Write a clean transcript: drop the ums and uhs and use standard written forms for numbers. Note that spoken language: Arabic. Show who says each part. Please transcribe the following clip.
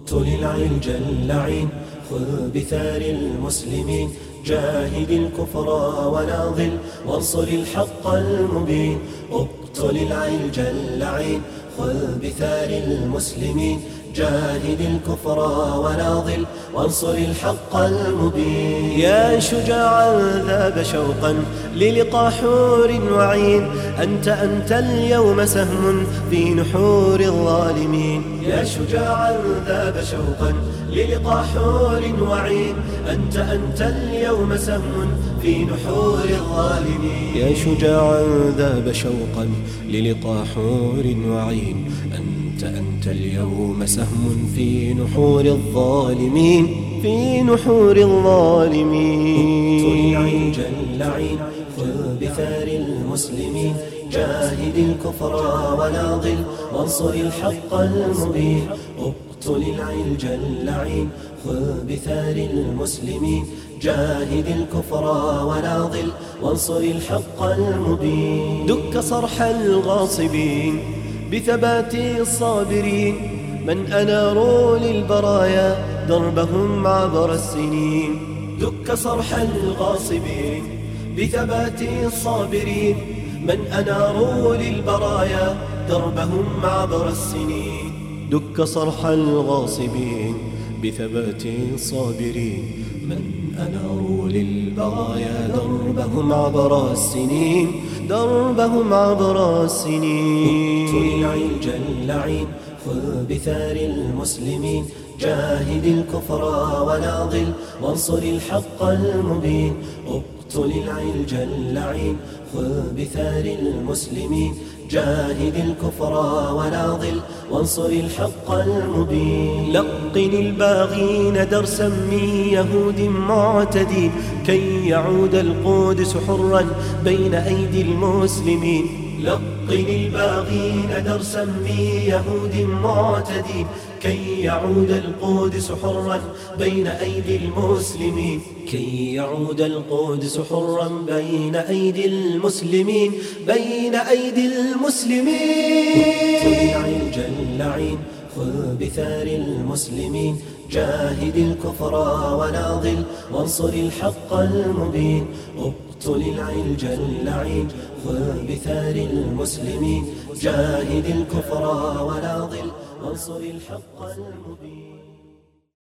Speaker 1: اقتل العلج اللعين خذ بثار المسلمين جاهد الكفر وناضل وانصر الحق المبين. اقتل العلج اللعين خذ بثار المسلمين جاهد الكفر وناضل وانصر الحق المبين. يا شجاعا ذاب شوقا للقى حور وعين أنت اليوم سهم في نحور الظالمين. يا شجاعا ذاب شوقا للقى حور وعين أنت اليوم سهم في نحور الظالمين. يا شجاعا ذاب شوقا للقى حور وعين أنت اليوم سهم في نحور الظالمين في نحور الظالمين. اقتل العلج اللعين خذ بثار المسلمين جاهد الكفر وناضل وانصر الحق المبين. اقتل العلج اللعين خذ بثار المسلمين جاهد الكفر وناضل وانصر الحق المبين. دك صرح الغاصبين بثبات الصابرين من أناروا للبرايا دربهم عبر السنين. دك صرح الغاصبين بثبات الصابرين من أناروا للبرايا دربهم عبر السنين. دك صرح الغاصبين بثبات الصابرين من أناروا للبرايا دربهم عبر السنين دربهم عبر السنين. اقتل العلج اللعين خذ بثار المسلمين جاهد الكفر وناضل وانصر الحق المبين. اقتل العلج اللعين خذ بثار المسلمين جاهد الكفر وناضل وانصر الحق المبين. لقن الباغين درسا من يهود معتدين كي يعود القدس حرا بين أيدي المسلمين. لقن الباغين درسا من يهود معتدين كي يعود القدس حرا بين أيدي المسلمين كي يعود القدس حرا بين أيدي المسلمين بين أيدي المسلمين. اقتل العلج اللعين خذ بثار المسلمين جاهد الكفر وناضل وانصر الحق المبين. اقتل العلج اللعين خذ بثار المسلمين جاهد الكفر وناضل وانصر الحق المبين.